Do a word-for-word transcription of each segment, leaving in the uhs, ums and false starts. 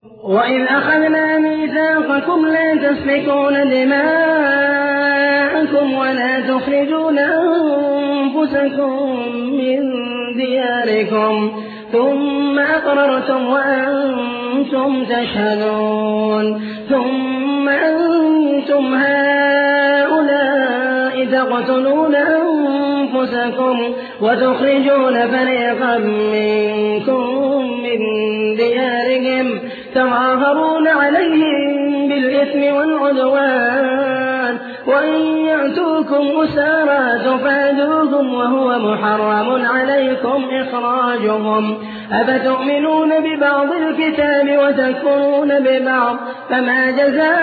وإذ أخذنا ميثاقكم لا تسفكون دماءكم ولا تخرجون أنفسكم من دياركم ثم أقررتم وأنتم تشهدون ثم أنتم هؤلاء تقتلون أنفسكم وتخرجون فريقا منكم من ديارهم تظاهرون عليهم بالإثم والعدوان وإن يأتوكم أسارى تفادوهم وهو محرم عليكم إخراجهم أفتؤمنون ببعض الكتاب وتكفرون ببعض فما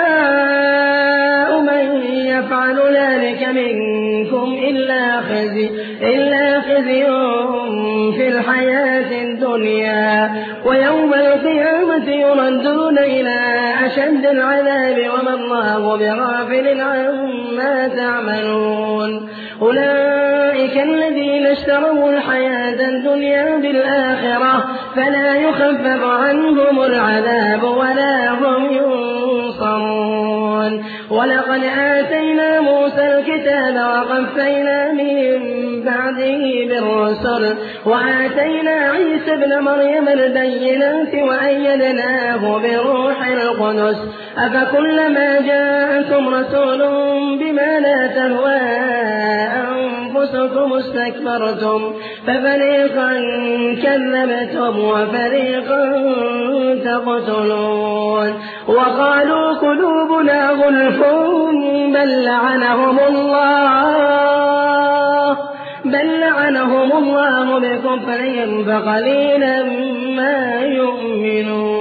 جزاء من يفعل ذلك منكم إلا خزي إلا خزي في الحياة الدنيا ويوم القيامة يردون إلى أشد العذاب وما الله بغافل عما تعملون أولئك الذين اشتروا الحياة الدنيا بالآخرة فلا يخفف عنهم العذاب ولا هم ينصرون ولقد آتينا موسى الكتاب وقفينا من بعده بالرسل وآتينا عيسى ابن مريم البينات وأيدناه بروح القدس أفكلما جاءكم رسول بما لا تهوى أنفسكم استكبرتم ففريقا كذبتم وفريقا تقتلون وقالوا قلوبنا غلف بل لعنهم الله بل لعنهم الله بكفرهم فقليلا ما يؤمنون.